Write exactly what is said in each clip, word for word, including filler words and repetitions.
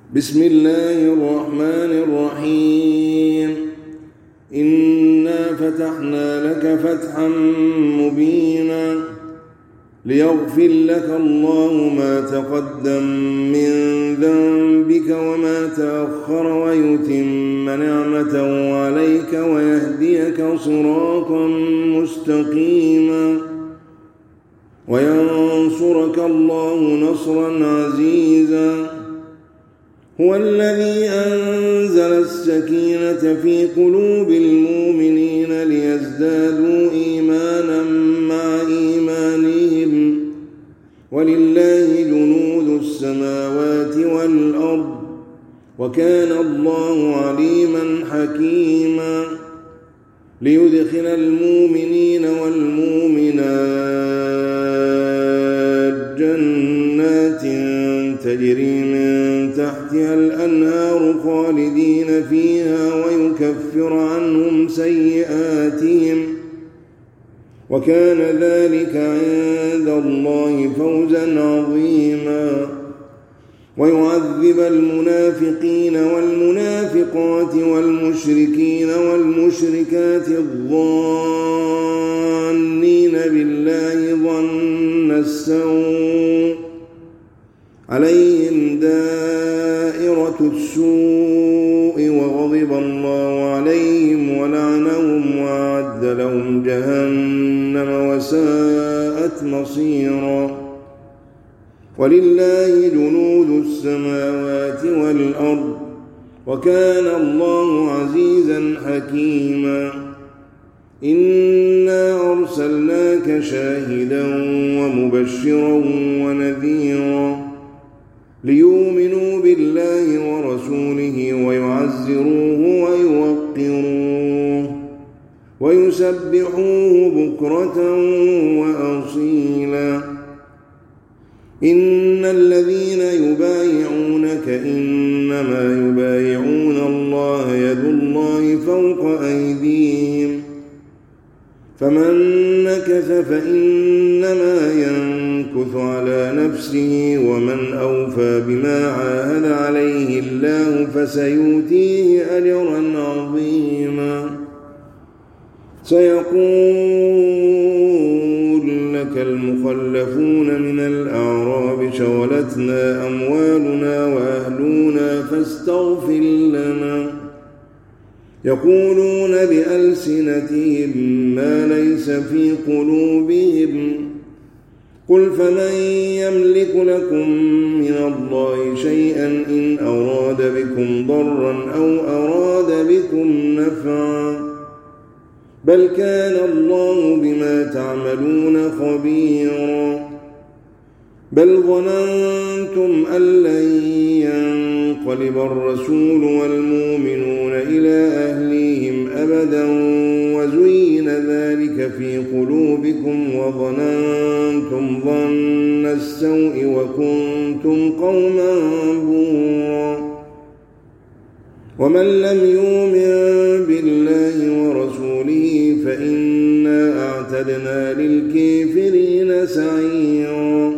بسم الله الرحمن الرحيم إنا فتحنا لك فتحا مبينا ليغفر لك الله ما تقدم من ذنبك وما تأخر ويتم نعمته عليك ويهديك صراطا مستقيما وينصرك الله نصرا عزيزا. هو الذي أنزل السكينة في قلوب المؤمنين ليزدادوا إيمانا مع إيمانهم ولله جنود السماوات والأرض وكان الله عليما حكيما. ليدخل المؤمنين والمؤمنات جنات تجري من تحتها الأنهار خالدين فيها ويكفر عنهم سيئاتهم وكان ذلك عند الله فوزا عظيما. ويعذب المنافقين والمنافقات والمشركين والمشركات الظانين بالله ظن السوء عليهم دائرة السوء وغضب الله عليهم ولعنهم وأعد لهم جهنم وساءت مصيرا. ولله جنود السماوات والأرض وكان الله عزيزا حكيما. إنا أرسلناك شاهدا ومبشرا ونذيرا ليؤمنوا بالله ورسوله ويعزروه ويوقروه ويسبحوه بكرة وأصيلا. إن الذين يبايعونك إنما يبايعون الله يد الله فوق أيديهم فمن نكث فإنما ينكث على نفسه ومن أوفى بما عاهد عليه الله فسيؤتيه أجرا عظيما. سيقول لك المخلفون من الأعراب شغلتنا أموالنا وأهلنا فاستغفر لنا يقولون بألسنتهم ما ليس في قلوبهم قل فمن يملك لكم من الله شيئا إن أراد بكم ضرا أو أراد بكم نفعا بل كان الله بما تعملون خبيرا. بل ظننتم أن لن ينقلب الرسول والمؤمنون إلى أهليهم أبدا وزين ذلك في قلوبكم وظننتم ظن السوء وكنتم قوما بورا. ومن لم يؤمن بالله ورسوله فإنا أعتدنا للكافرين سعيرا.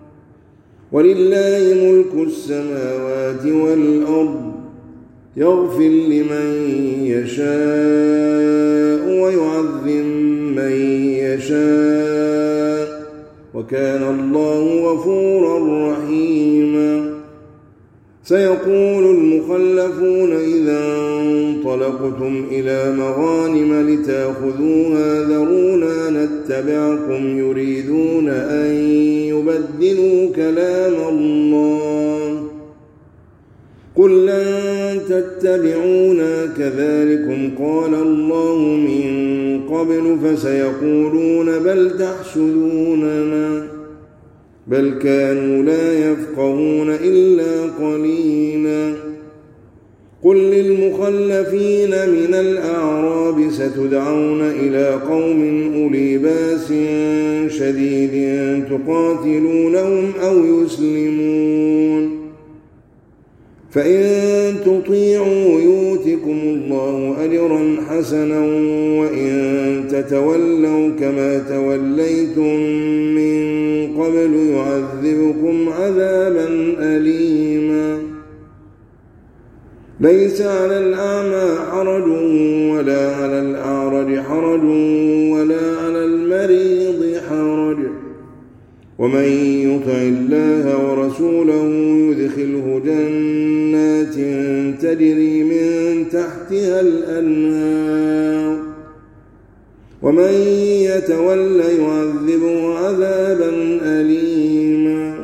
ولله ملك السماوات والأرض يغفر لمن يشاء ويعذب من يشاء وكان الله غفورا رحيما. سيقول المخلفون إذا انطلقتم إلى مغانم لتأخذوها ذرونا نتبعكم يريدون أن يبدلوا كلام الله قل لن تتبعونا كذلكم قال الله من قبل فسيقولون بل تحسدوننا بل كانوا لا يفقهون إلا قليلا. قل للمخلفين من الأعراب ستدعون إلى قوم أولي بأس شديد تقاتلونهم أو يسلمون فإن تطيعوا يؤتكم الله أجرا حسنا وإن تتولوا كما توليتم من قبل يعذبكم عذابا أليما ليس على الأعمى حرج ولا على الأعرج حرج ولا على المريض حرج ومن يطع الله ورسوله يدخله جنات تجري من تحتها الأنهار ومن يتول يعذبه عذابا أليما.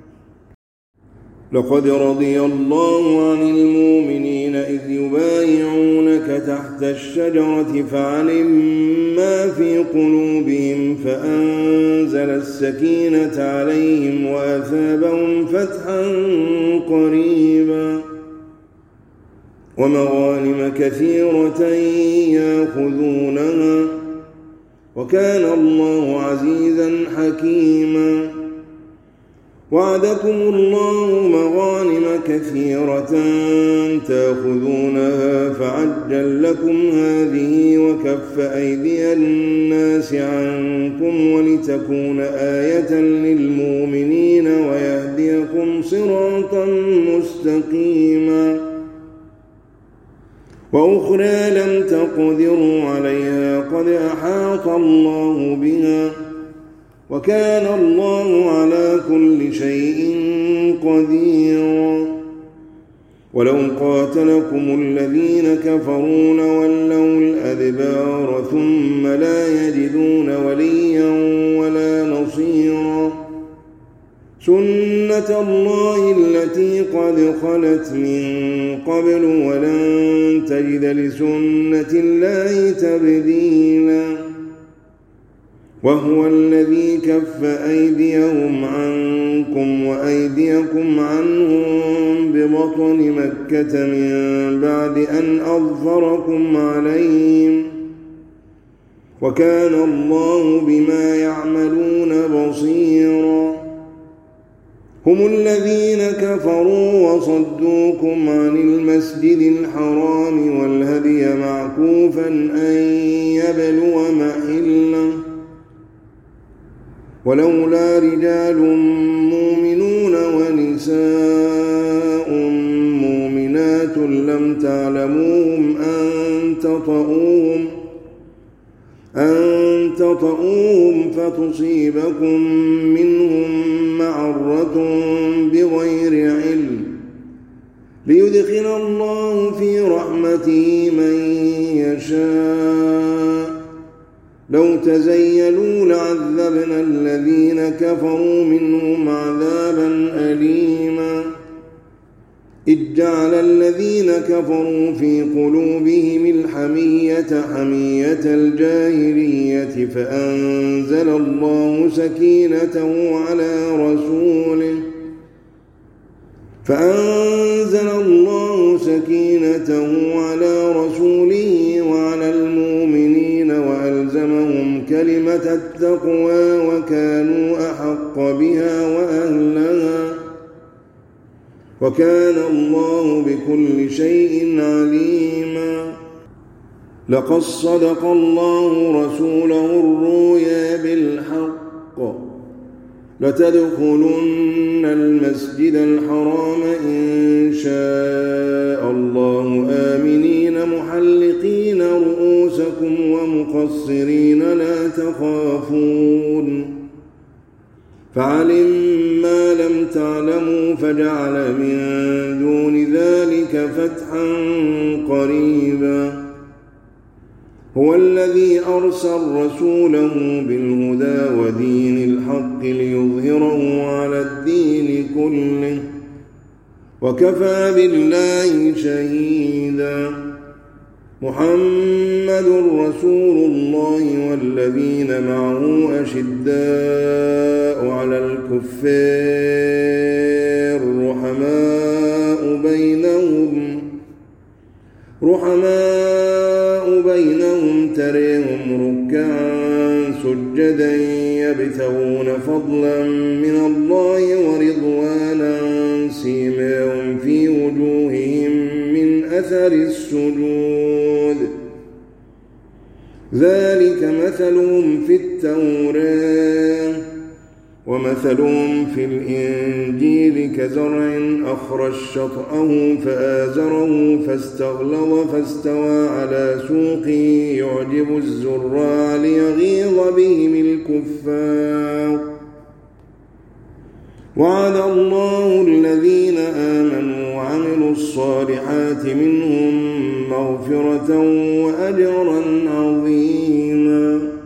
لقد رضي الله عن المؤمنين إذ يبايعونك تحت الشجرة فعلم ما في قلوبهم فأنزل السكينة عليهم وأثابهم فتحا قريبا ومغانم كثيرة يأخذونها وكان الله عزيزا حكيما. وعدكم الله مغانم كثيرة تأخذونها فعجل لكم هذه وكف أيدي الناس عنكم ولتكون آية للمؤمنين ويهديكم صراطا مستقيما. وأخرى لم تقدروا عليها قد أحاط الله بها وكان الله على كل شيء قديرا. ولو قاتلكم الذين كفروا لولوا الأدبار ثم لا يجدون وليا ولا نصيرا. سنة الله التي قد خلت من قبل ولن تجد لسنة الله تبديلا. وهو الذي كف أيديهم عنكم وأيديكم عنهم ببطن مكة من بعد أن أظفركم عليهم وكان الله بما يعملون بصيرا. هم الذين كفروا وصدوكم عن المسجد الحرام والهدي معكوفا أن يبلغ محله ولولا رجال مؤمنون ونساء مؤمنات لم تعلموهم أن تطؤوهم أن تطؤوهم فتصيبكم منهم معرة بغير علم ليدخل الله في رحمته من يشاء. لو تزيلوا لعذبنا الذين كفروا منهم عذابا أليما. إذ جعل الذين كفروا في قلوبهم الحمية حمية الجاهلية فأنزل الله سكينته على رسوله فأنزل الله سكينته على رسوله وعلى المؤمنين وألزمهم كلمة التقوى وكانوا أحق بها وأهلها وكان الله بكل شيء عليما. لقد صدق الله رسوله الرؤيا بالحق لتدخلن المسجد الحرام إن شاء الله آمنين محلقين رؤوسكم ومقصرين لا تخافون فعلم ما لم تعلموا فجعل من دون ذلك فتحا قريبا. هو الذي أرسل رسوله بالهدى ودين الحق ليظهره على الدين كله وكفى بالله شهيدا. محمد رسول الله والذين معه أشداء على الكفار رحماء بينهم رحماء بينهم تريهم ركعا سجدا يبتغون فضلا من الله ورضوانا سيماهم في وجوههم من أثر السجود ذلك مثلهم في التوراة ومثلهم في الإنجيل كزرع أخرج شطأه فآزره فاستغلظ فاستوى على سوقه يعجب الزراع ليغيظ بهم الكفار. وعد الله الذين آمنوا وعملوا الصالحات منهم مغفرة وأجرا عظيما.